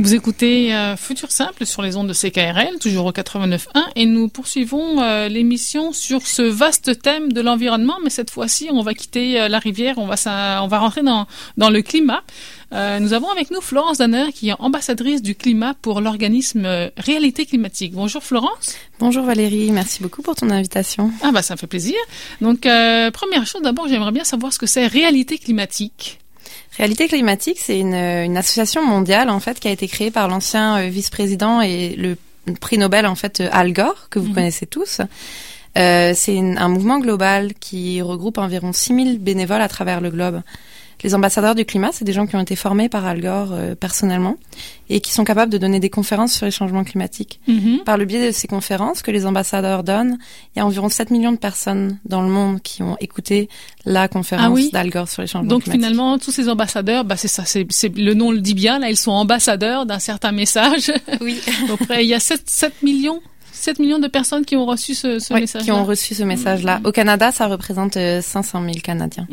Vous écoutez Futur Simple sur les ondes de CKRL, toujours au 89.1, et nous poursuivons l'émission sur ce vaste thème de l'environnement, mais cette fois-ci, on va quitter la rivière, on va rentrer dans le climat. Nous avons avec nous Florence Danner, qui est ambassadrice du climat pour l'organisme Réalité Climatique. Bonjour Florence. Bonjour Valérie, merci beaucoup pour ton invitation. Ah bah ça me fait plaisir. Donc première chose, d'abord j'aimerais bien savoir ce que c'est Réalité Climatique. Réalité Climatique, c'est une association mondiale en fait qui a été créée par l'ancien vice-président et le prix Nobel en fait Al Gore, que vous connaissez tous. C'est un mouvement global qui regroupe environ 6000 bénévoles à travers le globe. Les ambassadeurs du climat, c'est des gens qui ont été formés par Al Gore personnellement et qui sont capables de donner des conférences sur les changements climatiques. Par le biais de ces conférences que les ambassadeurs donnent, il y a environ 7 millions de personnes dans le monde qui ont écouté la conférence d'Al Gore sur les changements climatiques. Donc finalement, tous ces ambassadeurs, c'est ça, c'est le nom le dit bien, là, ils sont ambassadeurs d'un certain message. Oui. Donc il y a 7 millions de personnes qui ont reçu ce message-là. Qui ont reçu ce message-là. Au Canada, ça représente 500 000 Canadiens.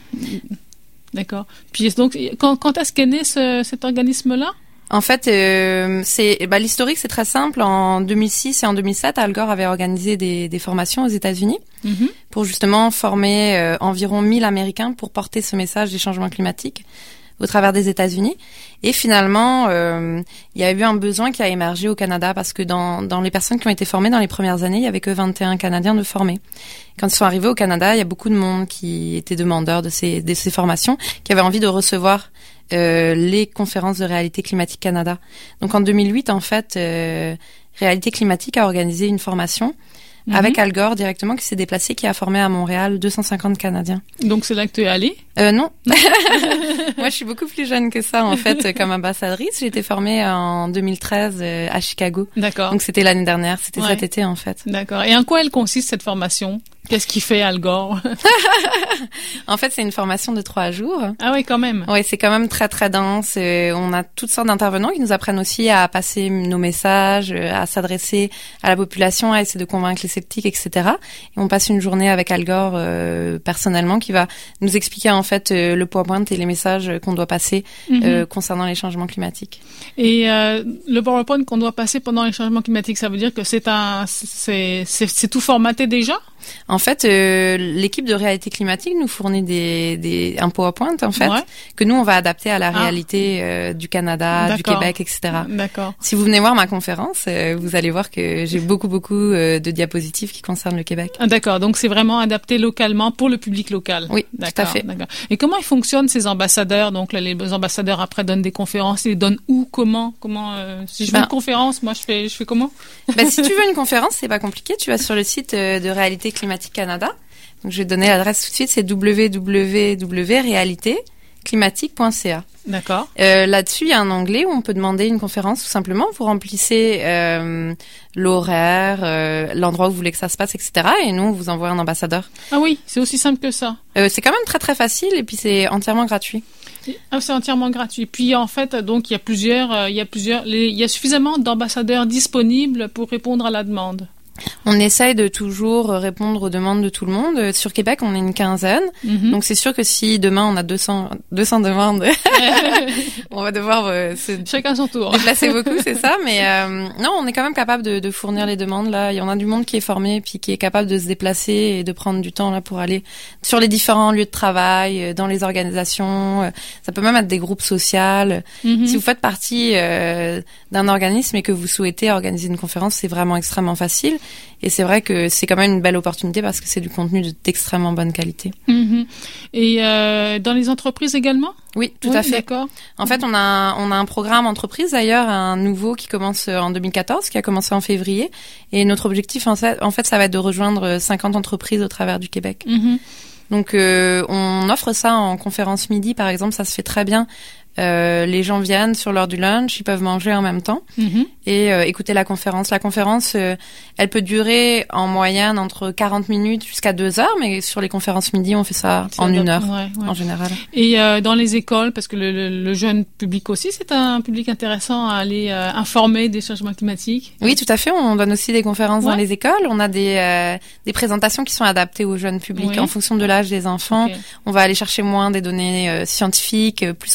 D'accord. Puis donc, quand est-ce qu'est né cet organisme-là? En fait, l'historique, c'est très simple. En 2006 et en 2007, Al Gore avait organisé des formations aux États-Unis pour justement former environ 1000 Américains pour porter ce message des changements climatiques au travers des États-Unis. Et finalement, il y a eu un besoin qui a émergé au Canada parce que dans les personnes qui ont été formées dans les premières années, il y avait que 21 Canadiens de formés. Quand ils sont arrivés au Canada, il y a beaucoup de monde qui étaient demandeurs de ces formations, qui avaient envie de recevoir les conférences de Réalité Climatique Canada. Donc en 2008, en fait, Réalité Climatique a organisé une formation avec Al Gore directement, qui s'est déplacé, qui a formé à Montréal 250 Canadiens. Donc c'est là que tu es allée? Non. Moi, je suis beaucoup plus jeune que ça, en fait, comme ambassadrice. J'ai été formée en 2013 à Chicago. D'accord. Donc c'était l'année dernière, c'était cet été, en fait. D'accord. Et en quoi elle consiste, cette formation? Qu'est-ce qu'il fait Al Gore? En fait, c'est une formation de 3 jours. Ah oui, quand même. Oui, c'est quand même très, très dense. On a toutes sortes d'intervenants qui nous apprennent aussi à passer nos messages, à s'adresser à la population, à essayer de convaincre les sceptiques, etc. Et on passe une journée avec Al Gore personnellement, qui va nous expliquer en fait le PowerPoint et les messages qu'on doit passer concernant les changements climatiques. Et le PowerPoint qu'on doit passer pendant les changements climatiques, ça veut dire que c'est tout formaté déjà? En fait, l'équipe de Réalité Climatique nous fournit un PowerPoint, en fait, que nous, on va adapter à la réalité du Canada, du Québec, etc. D'accord. Si vous venez voir ma conférence, vous allez voir que j'ai beaucoup de diapositives qui concernent le Québec. Ah, d'accord. Donc, c'est vraiment adapté localement pour le public local. Oui, tout à fait. D'accord. Et comment ils fonctionnent, ces ambassadeurs? Donc, les ambassadeurs, après, donnent des conférences. Ils les donnent où? Comment si je veux une conférence, moi, je fais comment? Si tu veux une conférence, c'est pas compliqué. Tu vas sur le site de Réalité Climatique Canada. Donc, je vais te donner l'adresse tout de suite, c'est www.realitéclimatique.ca. D'accord. Là-dessus, il y a un onglet où on peut demander une conférence, tout simplement. Vous remplissez l'horaire, l'endroit où vous voulez que ça se passe, etc. Et nous, on vous envoie un ambassadeur. Ah oui, c'est aussi simple que ça. C'est quand même très, très facile et puis c'est entièrement gratuit. Ah, c'est entièrement gratuit. Puis en fait, donc il y a suffisamment d'ambassadeurs disponibles pour répondre à la demande. On essaye de toujours répondre aux demandes de tout le monde. Sur Québec, on est une quinzaine. Donc, c'est sûr que si demain, on a 200 demandes, on va devoir chacun son tour. Déplacer beaucoup, c'est ça. Mais non, on est quand même capable de fournir les demandes. Là, il y en a du monde qui est formé puis qui est capable de se déplacer et de prendre du temps là pour aller sur les différents lieux de travail, dans les organisations. Ça peut même être des groupes sociaux. Si vous faites partie d'un organisme et que vous souhaitez organiser une conférence, c'est vraiment extrêmement facile. Et c'est vrai que c'est quand même une belle opportunité parce que c'est du contenu d'extrêmement bonne qualité. Et dans les entreprises également? Oui, tout à fait. D'accord. En fait, on a un programme entreprise d'ailleurs, un nouveau qui commence en 2014, qui a commencé en février. Et notre objectif, en fait, ça va être de rejoindre 50 entreprises au travers du Québec. Donc, on offre ça en conférence midi, par exemple, ça se fait très bien. Les gens viennent sur l'heure du lunch, ils peuvent manger en même temps et écouter la conférence. La conférence, elle peut durer en moyenne entre 40 minutes jusqu'à 2 heures, mais sur les conférences midi, on fait ça en 1 heure en général. Et dans les écoles, parce que le jeune public aussi, c'est un public intéressant à aller informer des changements climatiques. Oui, tout à fait. On donne aussi des conférences dans les écoles. On a des présentations qui sont adaptées au jeune public en fonction de l'âge des enfants. On va aller chercher moins des données scientifiques, plus présenter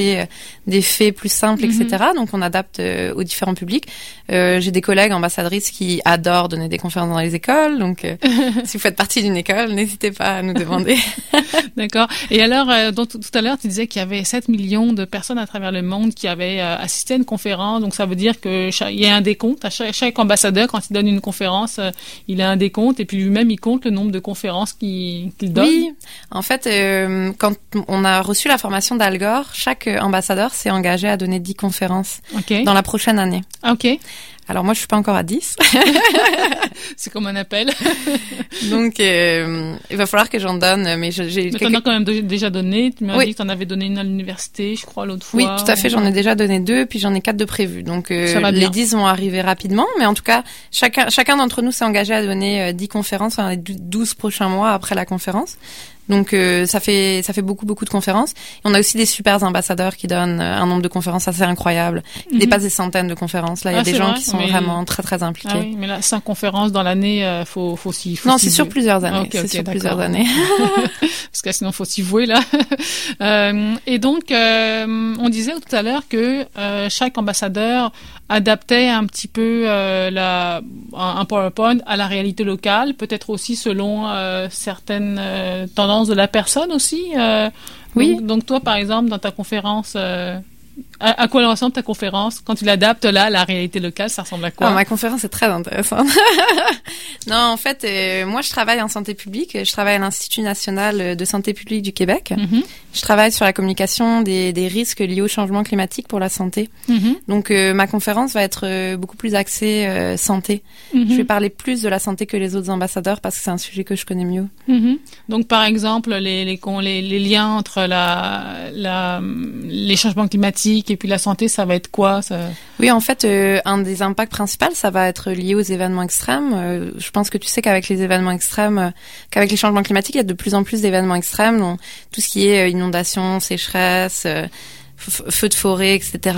passer des faits plus simples, etc. Donc on adapte aux différents publics. J'ai des collègues ambassadrices qui adorent donner des conférences dans les écoles. Donc si vous faites partie d'une école, n'hésitez pas à nous demander. D'accord. Et alors, donc, tout à l'heure, tu disais qu'il y avait 7 millions de personnes à travers le monde qui avaient assisté à une conférence. Donc ça veut dire que il y a un décompte. À chaque ambassadeur, quand il donne une conférence, il a un décompte et puis lui-même il compte le nombre de conférences qu'il donne. Oui, en fait, quand on a reçu la formation d'Al Gore, chaque ambassadeur s'est engagé à donner 10 conférences dans la prochaine année. Ok. Alors moi, je suis pas encore à 10. C'est comme un appel. Donc, il va falloir que j'en donne, mais j'ai... Mais t'en as quand même déjà donné. Tu m'as dit que t'en avais donné une à l'université, je crois, l'autre fois. Oui, tout à fait. J'en ai déjà donné 2, puis j'en ai 4 de prévus. Donc, les 10 vont arriver rapidement. Mais en tout cas, chacun d'entre nous s'est engagé à donner 10 conférences dans les 12 prochains mois après la conférence. Donc ça fait beaucoup de conférences. Et on a aussi des super ambassadeurs qui donnent un nombre de conférences assez incroyable. Il dépasse des centaines de conférences. Là, il y a des gens qui sont vraiment très très impliqués. Ah oui, mais là 5 conférences dans l'année, faut s'y Non, c'est sur plusieurs années. C'est sur plusieurs années. Parce que sinon faut s'y vouer là. Et donc on disait tout à l'heure que chaque ambassadeur adaptait un petit peu un PowerPoint à la réalité locale, peut-être aussi selon certaines tendances de la personne aussi. Oui. Donc toi, par exemple, dans ta conférence, à quoi ressemble ta conférence? Quand tu l'adaptes là à la réalité locale, ça ressemble à quoi? Ma conférence est très intéressante. Non, en fait, moi, je travaille en santé publique. Je travaille à l'Institut national de santé publique du Québec. Je travaille sur la communication des risques liés au changement climatique pour la santé. Donc, ma conférence va être beaucoup plus axée santé. Je vais parler plus de la santé que les autres ambassadeurs parce que c'est un sujet que je connais mieux. Donc, par exemple, les liens entre les changements climatiques et puis la santé, ça va être quoi ça? Oui, en fait, un des impacts principaux, ça va être lié aux événements extrêmes. Je pense que tu sais qu'avec les événements extrêmes, qu'avec les changements climatiques, il y a de plus en plus d'événements extrêmes. Donc, tout ce qui est inondations, sécheresse, feux de forêt, etc.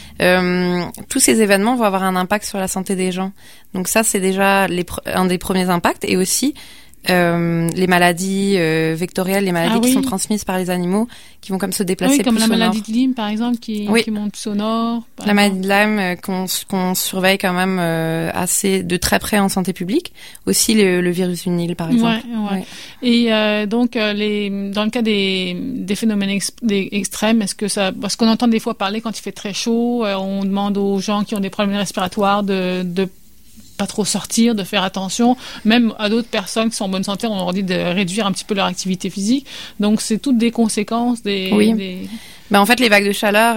Tous ces événements vont avoir un impact sur la santé des gens. Donc ça, c'est déjà un des premiers impacts. Et aussi, les maladies vectorielles, les maladies qui sont transmises par les animaux, qui vont comme se déplacer plus comme la au nord. maladie de Lyme, par exemple, qui monte plus au nord. La maladie de Lyme qu'on surveille quand même assez de très près en santé publique. Aussi le virus du Nil, par exemple. Ouais. Et donc dans le cas des phénomènes extrêmes, est-ce que ça, parce qu'on entend des fois parler quand il fait très chaud, on demande aux gens qui ont des problèmes respiratoires de pas trop sortir, de faire attention. Même à d'autres personnes qui sont en bonne santé, on leur dit de réduire un petit peu leur activité physique. Donc, c'est toutes des conséquences Ben, en fait, les vagues de chaleur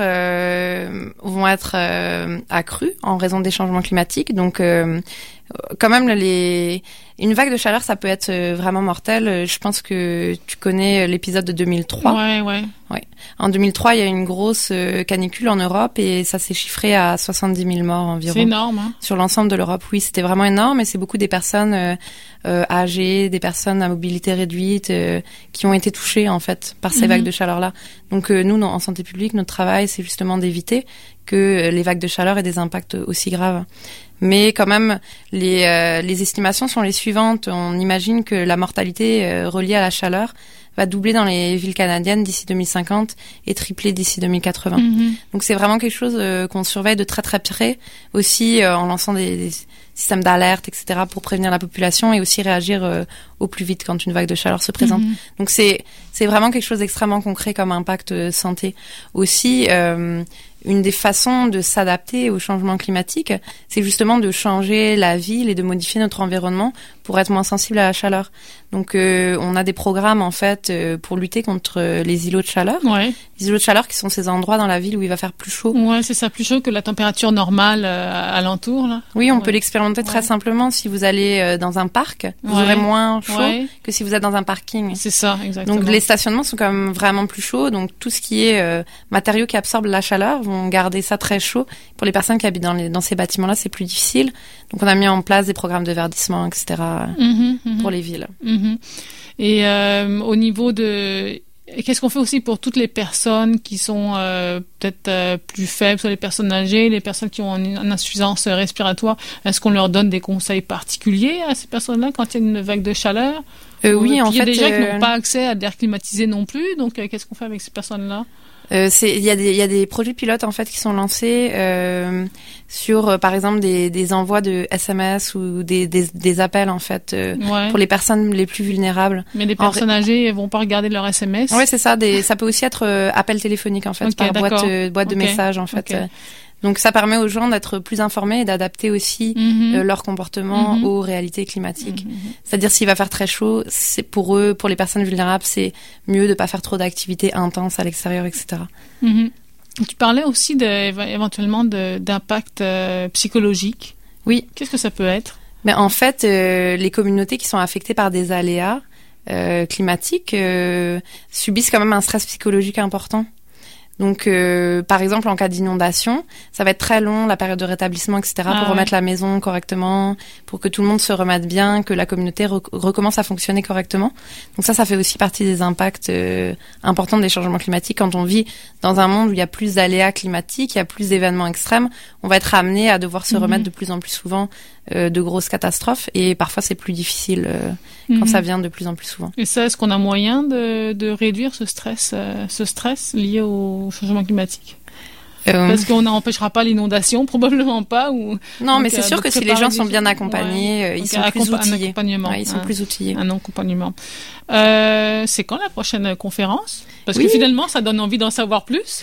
vont être accrues en raison des changements climatiques. Donc, quand même, une vague de chaleur, ça peut être vraiment mortel. Je pense que tu connais l'épisode de 2003. Ouais. En 2003, il y a eu une grosse canicule en Europe et ça s'est chiffré à 70 000 morts environ. C'est énorme, hein? Sur l'ensemble de l'Europe, oui, c'était vraiment énorme et c'est beaucoup des personnes âgées, des personnes à mobilité réduite qui ont été touchées, en fait, par ces vagues de chaleur-là. Donc, nous, en santé publique, notre travail, c'est justement d'éviter que les vagues de chaleur aient des impacts aussi graves. Mais quand même, les estimations sont les suivantes. On imagine que la mortalité reliée à la chaleur va doubler dans les villes canadiennes d'ici 2050 et tripler d'ici 2080. Donc c'est vraiment quelque chose qu'on surveille de très très près, aussi en lançant des systèmes d'alerte, etc., pour prévenir la population et aussi réagir au plus vite quand une vague de chaleur se présente. Donc c'est vraiment quelque chose d'extrêmement concret comme impact santé. Aussi, une des façons de s'adapter au changement climatique, c'est justement de changer la ville et de modifier notre environnement pour être moins sensible à la chaleur. Donc, on a des programmes, en fait, pour lutter contre les îlots de chaleur. Ouais. Les îlots de chaleur qui sont ces endroits dans la ville où il va faire plus chaud. Ouais, c'est ça, plus chaud que la température normale alentour, là. Oui, on peut l'expérimenter très simplement. Si vous allez dans un parc, vous aurez moins chaud que si vous êtes dans un parking. C'est ça, exactement. Donc, les stationnements sont quand même vraiment plus chauds. Donc, tout ce qui est matériaux qui absorbent la chaleur vont garder ça très chaud. Pour les personnes qui habitent dans ces bâtiments-là, c'est plus difficile. Donc, on a mis en place des programmes de verdissement, etc., pour les villes. Et au niveau de... Qu'est-ce qu'on fait aussi pour toutes les personnes qui sont peut-être plus faibles, soit les personnes âgées, les personnes qui ont une insuffisance respiratoire? Est-ce qu'on leur donne des conseils particuliers à ces personnes-là quand il y a une vague de chaleur? Oui, en fait... Il y a des gens qui n'ont pas accès à l'air climatisé non plus, donc qu'est-ce qu'on fait avec ces personnes-là? Il y a des projets pilotes en fait qui sont lancés sur par exemple des envois de SMS ou des appels en fait pour les personnes les plus vulnérables. Mais les personnes âgées vont pas regarder leur SMS. Ouais, c'est ça. Ça peut aussi être appel téléphonique en fait, par boîte de messages en fait. Donc ça permet aux gens d'être plus informés et d'adapter aussi leur comportement aux réalités climatiques. C'est-à-dire s'il va faire très chaud, c'est pour eux, pour les personnes vulnérables, c'est mieux de pas faire trop d'activités intenses à l'extérieur, etc. Tu parlais aussi éventuellement d'impact psychologique. Oui. Qu'est-ce que ça peut être? Mais en fait, les communautés qui sont affectées par des aléas climatiques subissent quand même un stress psychologique important. Donc, par exemple, en cas d'inondation, ça va être très long, la période de rétablissement, etc., pour remettre la maison correctement, pour que tout le monde se remette bien, que la communauté recommence à fonctionner correctement. Donc ça fait aussi partie des impacts importants des changements climatiques. Quand on vit dans un monde où il y a plus d'aléas climatiques, il y a plus d'événements extrêmes, on va être amené à devoir se remettre de plus en plus souvent de grosses catastrophes, et parfois c'est plus difficile quand ça vient de plus en plus souvent. Et ça, est-ce qu'on a moyen de réduire ce stress lié au changement climatique? Parce qu'on n'empêchera pas l'inondation, probablement pas. Non, mais c'est sûr que si les gens sont bien accompagnés, ils sont plus outillés. Ils sont plus outillés. Un accompagnement. C'est quand la prochaine conférence? Parce que finalement, ça donne envie d'en savoir plus.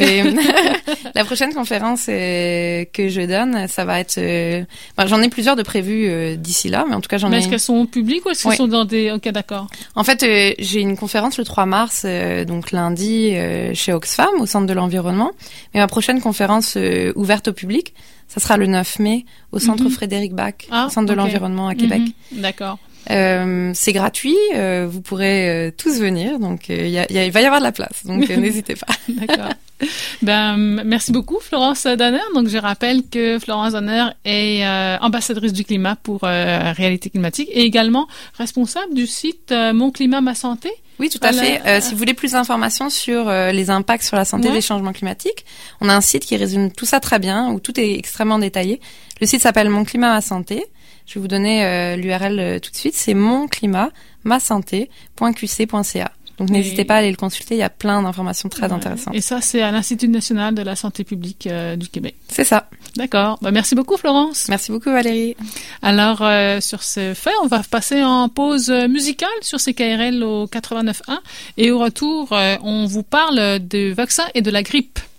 La prochaine conférence que je donne, ça va être... j'en ai plusieurs de prévues d'ici là, mais en tout cas, Mais est-ce qu'elles sont publiques ou est-ce qu'elles sont dans des... Ok, d'accord. En fait, j'ai une conférence le 3 mars, donc lundi, chez Oxfam, au Centre de l'Environnement. Mais ma prochaine conférence ouverte au public, ça sera le 9 mai, au Centre Frédéric Bach, au Centre de l'Environnement à Québec. D'accord. C'est gratuit, vous pourrez tous venir, donc il va y avoir de la place, donc n'hésitez pas. D'accord. Merci beaucoup Florence Danner. Donc je rappelle que Florence Danner est ambassadrice du climat pour Réalité climatique et également responsable du site Mon climat ma santé. Oui, tout à fait. Si vous voulez plus d'informations sur les impacts sur la santé des changements climatiques, on a un site qui résume tout ça très bien, où tout est extrêmement détaillé. Le site s'appelle Mon climat ma santé. Je vais vous donner l'URL tout de suite. C'est monclimatmasanté.qc.ca. Donc n'hésitez pas à aller le consulter, il y a plein d'informations très intéressantes. Et ça, c'est à l'Institut national de la santé publique du Québec. C'est ça. D'accord. Merci beaucoup Florence. Merci beaucoup Valérie. Alors, sur ce fait, on va passer en pause musicale sur CKRL au 89.1 et au retour, on vous parle de vaccins et de la grippe.